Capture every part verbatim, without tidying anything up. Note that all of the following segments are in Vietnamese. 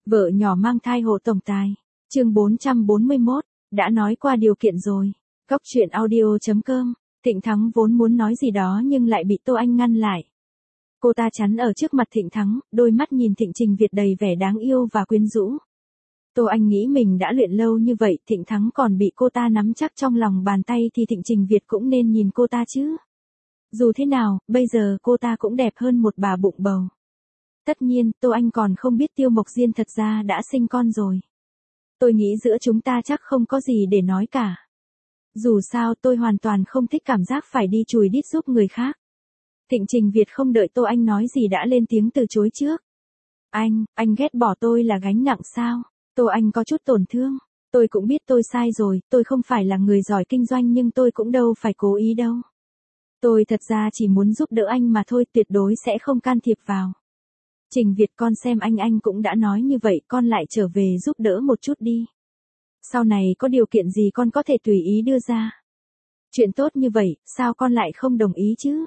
Vợ nhỏ mang thai hộ tổng tài. Chương bốn trăm bốn mươi mốt, đã nói qua điều kiện rồi. Góc truyện audio chấm com. Thịnh Thắng vốn muốn nói gì đó nhưng lại bị Tô Anh ngăn lại. Cô ta chắn ở trước mặt Thịnh Thắng, đôi mắt nhìn Thịnh Trình Việt đầy vẻ đáng yêu và quyến rũ. Tô Anh nghĩ mình đã luyện lâu như vậy, Thịnh Thắng còn bị cô ta nắm chắc trong lòng bàn tay thì Thịnh Trình Việt cũng nên nhìn cô ta chứ. Dù thế nào, bây giờ cô ta cũng đẹp hơn một bà bụng bầu. Tất nhiên, Tô Anh còn không biết Tiêu Mộc Diên thật ra đã sinh con rồi. Tôi nghĩ giữa chúng ta chắc không có gì để nói cả. Dù sao tôi hoàn toàn không thích cảm giác phải đi chùi đít giúp người khác. Thịnh Trình Việt không đợi Tô Anh nói gì đã lên tiếng từ chối trước. Anh, anh ghét bỏ tôi là gánh nặng sao? Tô Anh có chút tổn thương. Tôi cũng biết tôi sai rồi, tôi không phải là người giỏi kinh doanh nhưng tôi cũng đâu phải cố ý đâu. Tôi thật ra chỉ muốn giúp đỡ anh mà thôi, tuyệt đối sẽ không can thiệp vào. Trình Việt, con xem anh anh cũng đã nói như vậy, con lại trở về giúp đỡ một chút đi. Sau này có điều kiện gì con có thể tùy ý đưa ra. Chuyện tốt như vậy, sao con lại không đồng ý chứ?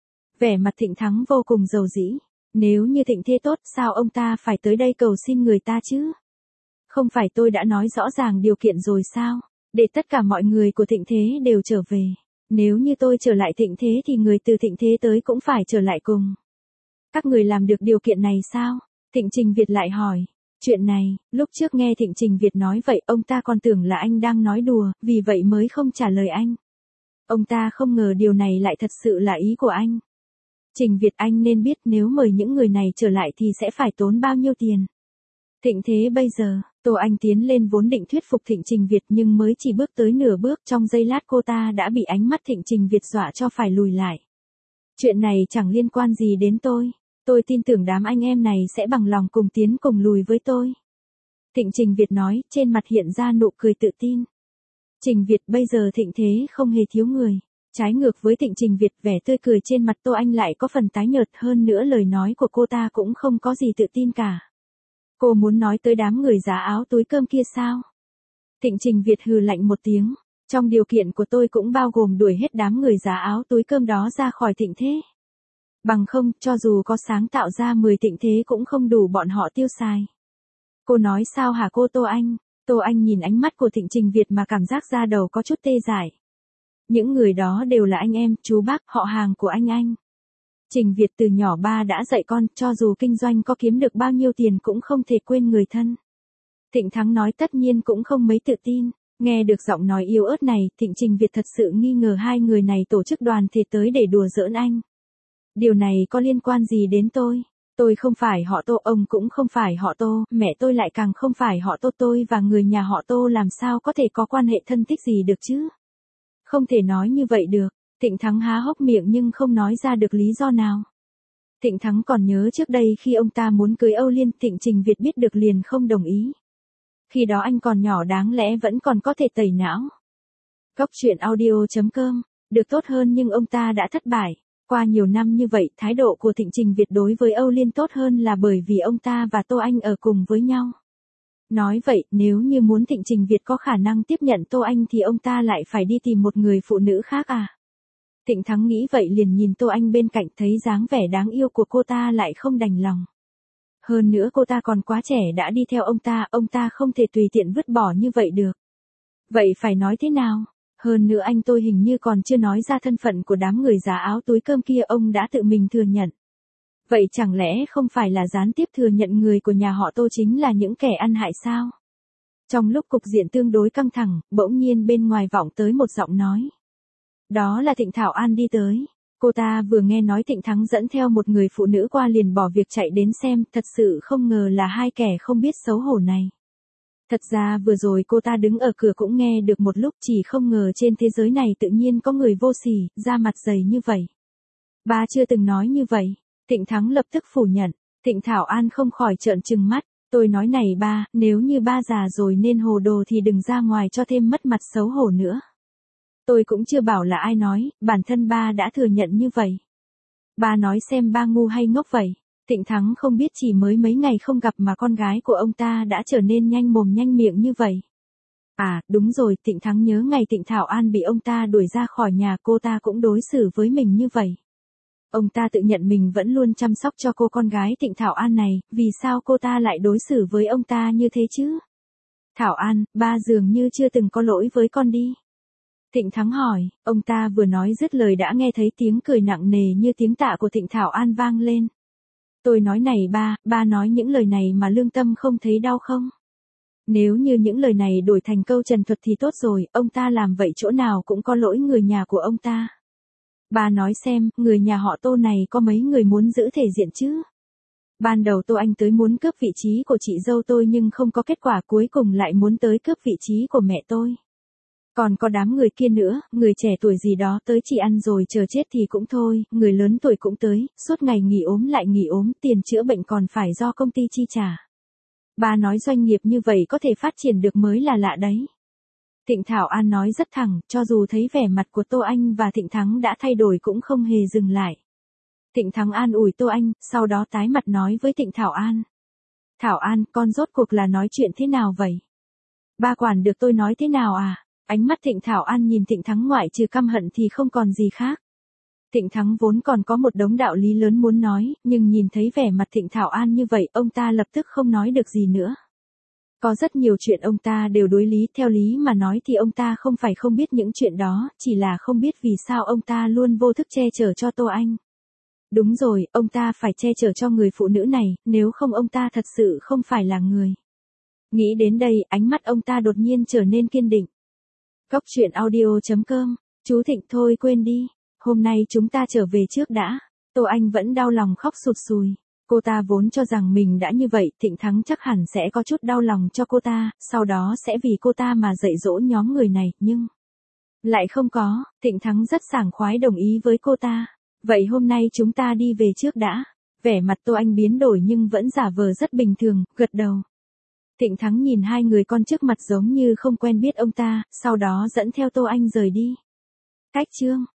Vẻ mặt Thịnh Thắng vô cùng dầu dĩ. Nếu như Thịnh thế tốt, sao ông ta phải tới đây cầu xin người ta chứ? Không phải tôi đã nói rõ ràng điều kiện rồi sao? Để tất cả mọi người của Thịnh thế đều trở về. Nếu như tôi trở lại Thịnh thế thì người từ Thịnh thế tới cũng phải trở lại cùng. Các người làm được điều kiện này sao? Thịnh Trình Việt lại hỏi. Chuyện này, lúc trước nghe Thịnh Trình Việt nói vậy ông ta còn tưởng là anh đang nói đùa, vì vậy mới không trả lời anh. Ông ta không ngờ điều này lại thật sự là ý của anh. Trình Việt, anh nên biết nếu mời những người này trở lại thì sẽ phải tốn bao nhiêu tiền. Thịnh thế bây giờ, Tô Anh tiến lên vốn định thuyết phục Thịnh Trình Việt nhưng mới chỉ bước tới nửa bước, trong giây lát cô ta đã bị ánh mắt Thịnh Trình Việt dọa cho phải lùi lại. Chuyện này chẳng liên quan gì đến tôi. Tôi tin tưởng đám anh em này sẽ bằng lòng cùng tiến cùng lùi với tôi. Thịnh Trình Việt nói, trên mặt hiện ra nụ cười tự tin. Trình Việt, bây giờ Thịnh thế không hề thiếu người. Trái ngược với Thịnh Trình Việt, vẻ tươi cười trên mặt Tô Anh lại có phần tái nhợt, hơn nữa lời nói của cô ta cũng không có gì tự tin cả. Cô muốn nói tới đám người giá áo túi cơm kia sao? Thịnh Trình Việt hừ lạnh một tiếng. Trong điều kiện của tôi cũng bao gồm đuổi hết đám người giá áo túi cơm đó ra khỏi Thịnh thế. Bằng không, cho dù có sáng tạo ra mười Thịnh thế cũng không đủ bọn họ tiêu xài. Cô nói sao hả cô Tô Anh? Tô Anh nhìn ánh mắt của Thịnh Trình Việt mà cảm giác da đầu có chút tê dại. Những người đó đều là anh em, chú bác, họ hàng của anh anh. Trình Việt từ nhỏ ba đã dạy con, cho dù kinh doanh có kiếm được bao nhiêu tiền cũng không thể quên người thân. Thịnh Thắng nói tất nhiên cũng không mấy tự tin. Nghe được giọng nói yếu ớt này, Thịnh Trình Việt thật sự nghi ngờ hai người này tổ chức đoàn thể tới để đùa giỡn anh. Điều này có liên quan gì đến tôi? Tôi không phải họ Tô, ông cũng không phải họ Tô, mẹ tôi lại càng không phải họ Tô, tôi và người nhà họ Tô làm sao có thể có quan hệ thân thích gì được chứ? Không thể nói như vậy được. Thịnh Thắng há hốc miệng nhưng không nói ra được lý do nào. Thịnh Thắng còn nhớ trước đây khi ông ta muốn cưới Âu Liên, Thịnh Trình Việt biết được liền không đồng ý. Khi đó anh còn nhỏ đáng lẽ vẫn còn có thể tẩy não. Góc truyện audio chấm com, được tốt hơn nhưng ông ta đã thất bại. Qua nhiều năm như vậy, thái độ của Thịnh Trình Việt đối với Âu Liên tốt hơn là bởi vì ông ta và Tô Anh ở cùng với nhau. Nói vậy, nếu như muốn Thịnh Trình Việt có khả năng tiếp nhận Tô Anh thì ông ta lại phải đi tìm một người phụ nữ khác à? Thịnh Thắng nghĩ vậy liền nhìn Tô Anh bên cạnh, thấy dáng vẻ đáng yêu của cô ta lại không đành lòng. Hơn nữa cô ta còn quá trẻ đã đi theo ông ta, ông ta không thể tùy tiện vứt bỏ như vậy được. Vậy phải nói thế nào? Hơn nữa anh tôi hình như còn chưa nói ra thân phận của đám người giá áo túi cơm kia, ông đã tự mình thừa nhận. Vậy chẳng lẽ không phải là gián tiếp thừa nhận người của nhà họ Tô chính là những kẻ ăn hại sao? Trong lúc cục diện tương đối căng thẳng, bỗng nhiên bên ngoài vọng tới một giọng nói. Đó là Thịnh Thảo An đi tới. Cô ta vừa nghe nói Thịnh Thắng dẫn theo một người phụ nữ qua liền bỏ việc chạy đến xem, thật sự không ngờ là hai kẻ không biết xấu hổ này. Thật ra vừa rồi cô ta đứng ở cửa cũng nghe được một lúc, chỉ không ngờ trên thế giới này tự nhiên có người vô sỉ, da mặt dày như vậy. Ba chưa từng nói như vậy. Thịnh Thắng lập tức phủ nhận. Thịnh Thảo An không khỏi trợn trừng mắt. Tôi nói này ba, nếu như ba già rồi nên hồ đồ thì đừng ra ngoài cho thêm mất mặt xấu hổ nữa. Tôi cũng chưa bảo là ai nói, bản thân ba đã thừa nhận như vậy. Ba nói xem ba ngu hay ngốc vậy. Thịnh Thắng không biết chỉ mới mấy ngày không gặp mà con gái của ông ta đã trở nên nhanh mồm nhanh miệng như vậy. À, đúng rồi, Thịnh Thắng nhớ ngày Thịnh Thảo An bị ông ta đuổi ra khỏi nhà, cô ta cũng đối xử với mình như vậy. Ông ta tự nhận mình vẫn luôn chăm sóc cho cô con gái Thịnh Thảo An này, vì sao cô ta lại đối xử với ông ta như thế chứ? Thảo An, ba dường như chưa từng có lỗi với con đi. Thịnh Thắng hỏi, ông ta vừa nói dứt lời đã nghe thấy tiếng cười nặng nề như tiếng tạ của Thịnh Thảo An vang lên. Tôi nói này ba, ba nói những lời này mà lương tâm không thấy đau không? Nếu như những lời này đổi thành câu trần thuật thì tốt rồi, ông ta làm vậy chỗ nào cũng có lỗi người nhà của ông ta. Ba nói xem, người nhà họ Tô này có mấy người muốn giữ thể diện chứ? Ban đầu Tô Anh tới muốn cướp vị trí của chị dâu tôi nhưng không có kết quả, cuối cùng lại muốn tới cướp vị trí của mẹ tôi. Còn có đám người kia nữa, người trẻ tuổi gì đó tới chỉ ăn rồi chờ chết thì cũng thôi, người lớn tuổi cũng tới, suốt ngày nghỉ ốm lại nghỉ ốm, tiền chữa bệnh còn phải do công ty chi trả. Ba nói doanh nghiệp như vậy có thể phát triển được mới là lạ đấy. Thịnh Thảo An nói rất thẳng, cho dù thấy vẻ mặt của Tô Anh và Thịnh Thắng đã thay đổi cũng không hề dừng lại. Thịnh Thắng an ủi Tô Anh, sau đó tái mặt nói với Thịnh Thảo An. Thảo An, con rốt cuộc là nói chuyện thế nào vậy? Ba quản được tôi nói thế nào à? Ánh mắt Thịnh Thảo An nhìn Thịnh Thắng ngoại trừ căm hận thì không còn gì khác. Thịnh Thắng vốn còn có một đống đạo lý lớn muốn nói, nhưng nhìn thấy vẻ mặt Thịnh Thảo An như vậy, ông ta lập tức không nói được gì nữa. Có rất nhiều chuyện ông ta đều đối lý, theo lý mà nói thì ông ta không phải không biết những chuyện đó, chỉ là không biết vì sao ông ta luôn vô thức che chở cho Tô Anh. Đúng rồi, ông ta phải che chở cho người phụ nữ này, nếu không ông ta thật sự không phải là người. Nghĩ đến đây, ánh mắt ông ta đột nhiên trở nên kiên định. Cốc truyện audio chấm com, chú Thịnh thôi quên đi, hôm nay chúng ta trở về trước đã. Tô Anh vẫn đau lòng khóc sụt sùi. Cô ta vốn cho rằng mình đã như vậy, Thịnh Thắng chắc hẳn sẽ có chút đau lòng cho cô ta, sau đó sẽ vì cô ta mà dạy dỗ nhóm người này, nhưng lại không có, Thịnh Thắng rất sảng khoái đồng ý với cô ta. Vậy hôm nay chúng ta đi về trước đã. Vẻ mặt Tô Anh biến đổi nhưng vẫn giả vờ rất bình thường, gật đầu. Thịnh Thắng nhìn hai người con trước mặt giống như không quen biết ông ta, sau đó dẫn theo Tô Anh rời đi. Cách chương